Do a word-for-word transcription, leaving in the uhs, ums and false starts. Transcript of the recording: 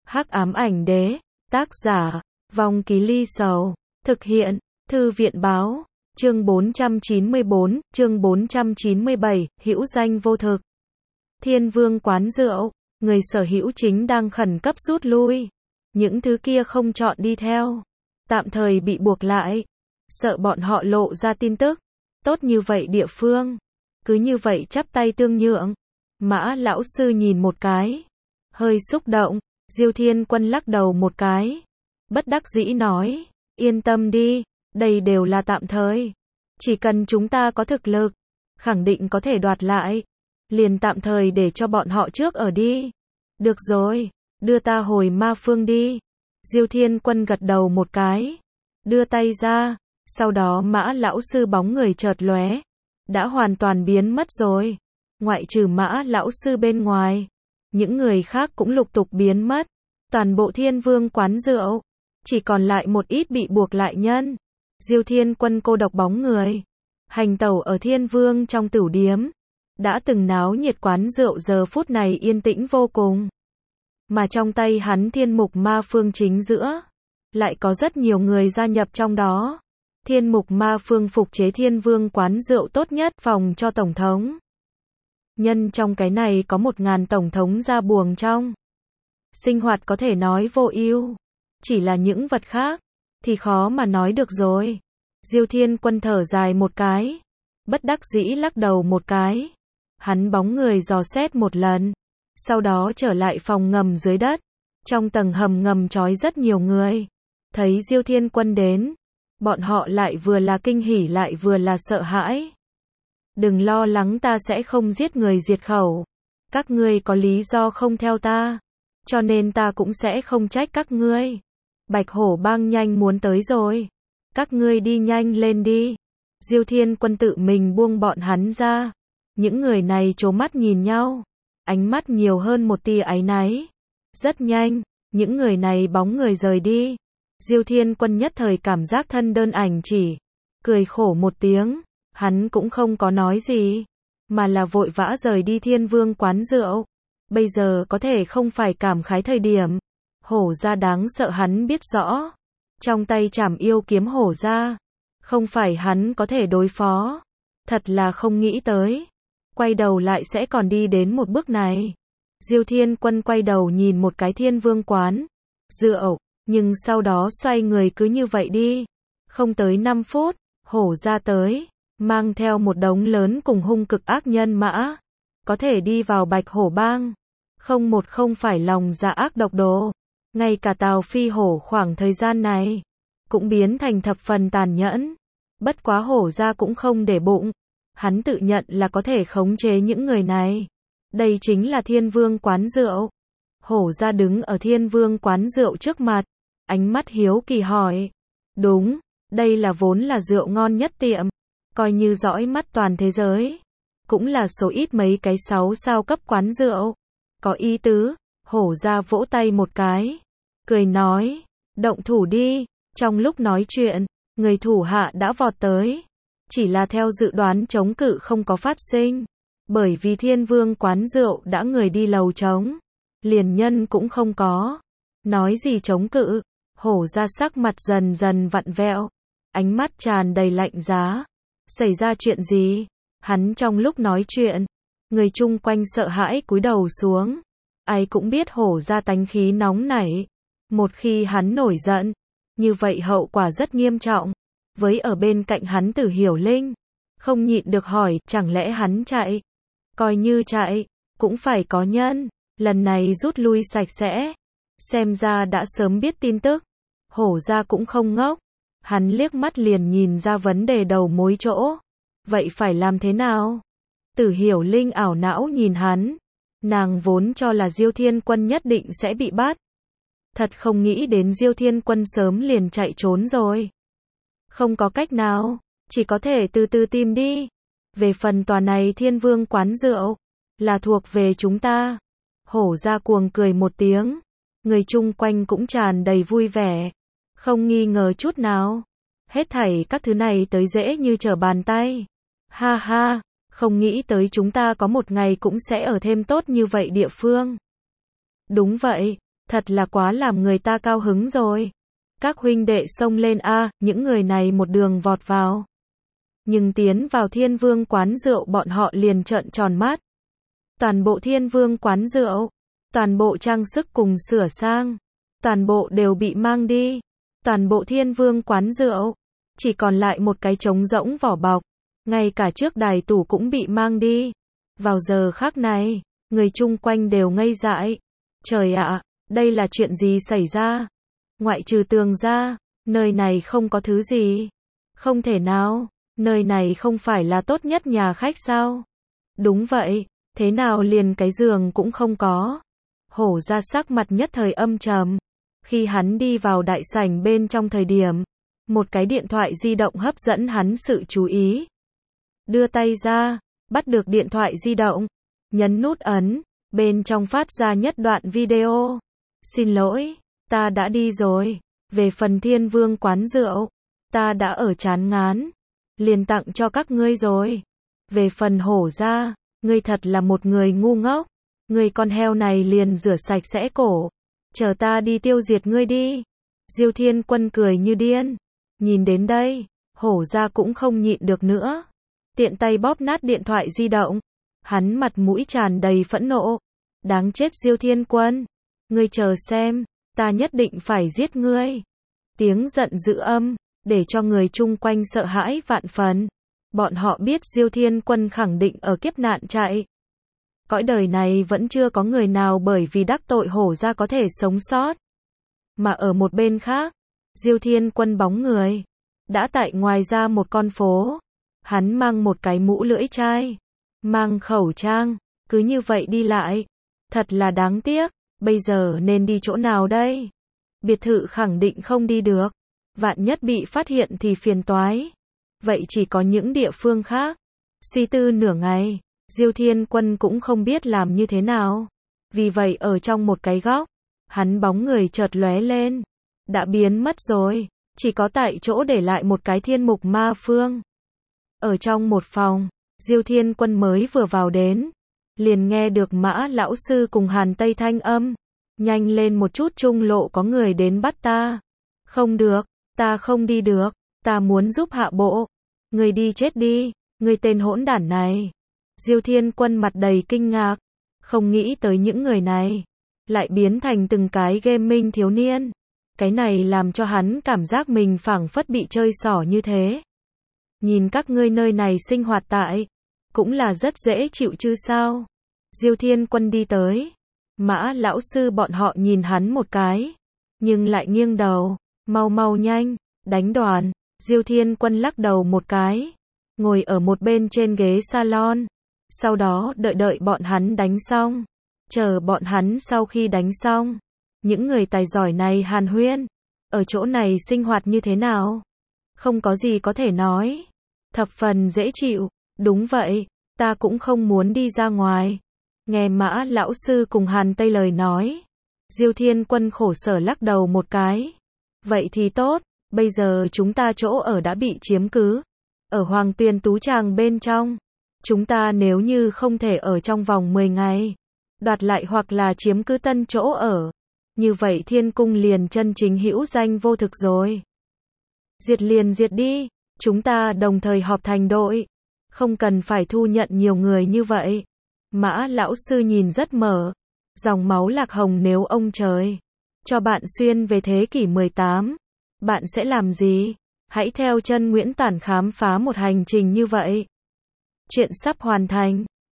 Hắc ám ảnh đế, tác giả, Vong Ký Ly Sầu, thực hiện, Thư viện báo, chương bốn trăm chín mươi bốn, chương bốn trăm chín mươi bảy, hữu danh vô thực. Thiên Vương quán rượu, người sở hữu chính đang khẩn cấp rút lui. Những thứ kia không chọn đi theo, tạm thời bị buộc lại, sợ bọn họ lộ ra tin tức. Tốt như vậy địa phương, cứ như vậy chắp tay tương nhượng. Mã lão sư nhìn một cái, hơi xúc động. Diêu Thiên Quân lắc đầu một cái, bất đắc dĩ nói, yên tâm đi, đây đều là tạm thời. Chỉ cần chúng ta có thực lực, khẳng định có thể đoạt lại. Liền tạm thời để cho bọn họ trước ở đi. Được rồi, đưa ta hồi ma phương đi. Diêu Thiên Quân gật đầu một cái, đưa tay ra, sau đó Mã lão sư bóng người chợt lóe, đã hoàn toàn biến mất rồi. Ngoại trừ Mã lão sư bên ngoài, những người khác cũng lục tục biến mất. Toàn bộ Thiên Vương quán rượu, chỉ còn lại một ít bị buộc lại nhân. Diêu Thiên Quân cô độc bóng người, hành tẩu ở Thiên Vương trong tửu điếm. Đã từng náo nhiệt quán rượu giờ phút này yên tĩnh vô cùng. Mà trong tay hắn Thiên Mục Ma Phương chính giữa, lại có rất nhiều người gia nhập trong đó. Thiên Mục Ma Phương phục chế Thiên Vương quán rượu tốt nhất phòng cho Tổng thống. Nhân trong cái này có một ngàn Tổng thống ra buồng trong. Sinh hoạt có thể nói vô ưu, chỉ là những vật khác, thì khó mà nói được rồi. Diêu Thiên Quân thở dài một cái, bất đắc dĩ lắc đầu một cái. Hắn bóng người dò xét một lần, sau đó trở lại phòng ngầm dưới đất. Trong tầng hầm ngầm trói rất nhiều người. Thấy Diêu Thiên Quân đến, bọn họ lại vừa là kinh hỉ lại vừa là sợ hãi. Đừng lo lắng, ta sẽ không giết người diệt khẩu. Các ngươi có lý do không theo ta, cho nên ta cũng sẽ không trách các ngươi. Bạch Hổ Bang nhanh muốn tới rồi, các ngươi đi nhanh lên đi. Diêu Thiên Quân tự mình buông bọn hắn ra. Những người này trố mắt nhìn nhau, ánh mắt nhiều hơn một tia áy náy. Rất nhanh, những người này bóng người rời đi. Diêu Thiên Quân nhất thời cảm giác thân đơn ảnh chỉ, cười khổ một tiếng. Hắn cũng không có nói gì, mà là vội vã rời đi Thiên Vương quán rượu. Bây giờ có thể không phải cảm khái thời điểm. Hổ gia đáng sợ hắn biết rõ. Trong tay trảm yêu kiếm hổ gia, không phải hắn có thể đối phó. Thật là không nghĩ tới, quay đầu lại sẽ còn đi đến một bước này. Diêu Thiên Quân quay đầu nhìn một cái Thiên Vương quán rượu, nhưng sau đó xoay người cứ như vậy đi. Không tới năm phút, hổ gia tới, mang theo một đống lớn cùng hung cực ác nhân mã, có thể đi vào Bạch Hổ Bang. Không một không phải lòng dạ ác độc đồ. Ngay cả Tào Phi Hổ khoảng thời gian này, cũng biến thành thập phần tàn nhẫn. Bất quá hổ gia cũng không để bụng. Hắn tự nhận là có thể khống chế những người này. Đây chính là Thiên Vương quán rượu. Hổ gia đứng ở Thiên Vương quán rượu trước mặt, ánh mắt hiếu kỳ hỏi. Đúng, đây là vốn là rượu ngon nhất tiệm, coi như dõi mắt toàn thế giới, cũng là số ít mấy cái sáu sao cấp quán rượu. Có ý tứ. Hổ gia vỗ tay một cái, cười nói, động thủ đi. Trong lúc nói chuyện, người thủ hạ đã vọt tới. Chỉ là theo dự đoán chống cự không có phát sinh, bởi vì Thiên Vương quán rượu đã người đi lầu trống, liền nhân cũng không có. Nói gì chống cự, hổ gia sắc mặt dần dần vặn vẹo, ánh mắt tràn đầy lạnh giá. Xảy ra chuyện gì? Hắn trong lúc nói chuyện, người chung quanh sợ hãi cúi đầu xuống. Ai cũng biết hổ gia tánh khí nóng nảy, một khi hắn nổi giận, như vậy hậu quả rất nghiêm trọng. Với ở bên cạnh hắn Tử Hiểu Linh, không nhịn được hỏi, chẳng lẽ hắn chạy? Coi như chạy, cũng phải có nhân. Lần này rút lui sạch sẽ, xem ra đã sớm biết tin tức. Hổ gia cũng không ngốc, hắn liếc mắt liền nhìn ra vấn đề đầu mối chỗ. Vậy phải làm thế nào? Tử Hiểu Linh ảo não nhìn hắn. Nàng vốn cho là Diêu Thiên Quân nhất định sẽ bị bắt. Thật không nghĩ đến Diêu Thiên Quân sớm liền chạy trốn rồi. Không có cách nào, chỉ có thể từ từ tìm đi. Về phần tòa này Thiên Vương quán rượu, là thuộc về chúng ta. Hổ gia cuồng cười một tiếng. Người chung quanh cũng tràn đầy vui vẻ. Không nghi ngờ chút nào. Hết thảy các thứ này tới dễ như trở bàn tay. Ha ha, không nghĩ tới chúng ta có một ngày cũng sẽ ở thêm tốt như vậy địa phương. Đúng vậy, Thật là quá làm người ta cao hứng rồi. Các huynh đệ xông lên a, những người này một đường vọt vào. Nhưng tiến vào Thiên Vương quán rượu bọn họ liền trợn tròn mắt. Toàn bộ Thiên Vương quán rượu, toàn bộ trang sức cùng sửa sang, toàn bộ đều bị mang đi. Toàn bộ Thiên Vương quán rượu, chỉ còn lại một cái trống rỗng vỏ bọc. Ngay cả trước đài tủ cũng bị mang đi. Vào giờ khắc này, người chung quanh đều ngây dại. Trời ạ, đây là chuyện gì xảy ra? Ngoại trừ tường ra, nơi này không có thứ gì. Không thể nào, nơi này không phải là tốt nhất nhà khách sao? Đúng vậy, thế nào liền cái giường cũng không có. Hổ ra sắc mặt nhất thời âm trầm. Khi hắn đi vào đại sảnh bên trong thời điểm, một cái điện thoại di động hấp dẫn hắn sự chú ý. Đưa tay ra, bắt được điện thoại di động, nhấn nút ấn, bên trong phát ra nhất đoạn video. Xin lỗi, ta đã đi rồi, về phần Thiên Vương quán rượu, ta đã ở chán ngán, liền tặng cho các ngươi rồi. Về phần Hổ ra, ngươi thật là một người ngu ngốc, ngươi con heo này liền rửa sạch sẽ cổ, chờ ta đi tiêu diệt ngươi đi. Diêu Thiên Quân cười như điên, nhìn đến đây, Hổ ra cũng không nhịn được nữa. Tiện tay bóp nát điện thoại di động. Hắn mặt mũi tràn đầy phẫn nộ. Đáng chết Diêu Thiên Quân. Ngươi chờ xem, ta nhất định phải giết ngươi. Tiếng giận dữ âm, để cho người chung quanh sợ hãi vạn phần. Bọn họ biết Diêu Thiên Quân khẳng định ở kiếp nạn chạy. Cõi đời này vẫn chưa có người nào bởi vì đắc tội Hổ ra có thể sống sót. Mà ở một bên khác, Diêu Thiên Quân bóng người đã tại ngoài ra một con phố. Hắn mang một cái mũ lưỡi chai, mang khẩu trang, cứ như vậy đi lại. Thật là đáng tiếc, bây giờ nên đi chỗ nào đây? Biệt thự khẳng định không đi được, vạn nhất bị phát hiện thì phiền toái. Vậy chỉ có những địa phương khác. Suy tư nửa ngày, Diêu Thiên Quân cũng không biết làm như thế nào. Vì vậy ở trong một cái góc, hắn bóng người chợt lóe lên, đã biến mất rồi, chỉ có tại chỗ để lại một cái thiên mục ma phương. Ở trong một phòng, Diêu Thiên Quân mới vừa vào đến, liền nghe được Mã lão sư cùng Hàn Tây thanh âm, nhanh lên một chút, trung lộ có người đến bắt ta. Không được, ta không đi được, ta muốn giúp hạ bộ. Người đi chết đi, người tên hỗn đản này. Diêu Thiên Quân mặt đầy kinh ngạc, không nghĩ tới những người này lại biến thành từng cái gaming thiếu niên. Cái này làm cho hắn cảm giác mình phảng phất bị chơi xỏ như thế. Nhìn các ngươi nơi này sinh hoạt tại, cũng là rất dễ chịu chứ sao? Diêu Thiên Quân đi tới, Mã lão sư bọn họ nhìn hắn một cái, nhưng lại nghiêng đầu, mau mau nhanh, đánh đoàn. Diêu Thiên Quân lắc đầu một cái, ngồi ở một bên trên ghế salon, sau đó đợi đợi bọn hắn đánh xong, chờ bọn hắn sau khi đánh xong, những người tài giỏi này hàn huyên, ở chỗ này sinh hoạt như thế nào? Không có gì có thể nói, thập phần dễ chịu. Đúng vậy, ta cũng không muốn đi ra ngoài. Nghe Mã lão sư cùng Hàn Tây lời nói, Diêu Thiên Quân khổ sở lắc đầu một cái. Vậy thì tốt, bây giờ chúng ta chỗ ở đã bị chiếm cứ, ở Hoàng Tuyền Tú Tràng bên trong. Chúng ta nếu như không thể ở trong vòng mười ngày, đoạt lại hoặc là chiếm cứ tân chỗ ở, như vậy Thiên Cung liền chân chính hữu danh vô thực rồi. Diệt liền diệt đi, chúng ta đồng thời họp thành đội, không cần phải thu nhận nhiều người như vậy. Mã lão sư nhìn rất mở, dòng máu lạc hồng, nếu ông trời cho bạn xuyên về thế kỷ mười tám, bạn sẽ làm gì? Hãy theo chân Nguyễn Tản khám phá một hành trình như vậy. Chuyện sắp hoàn thành.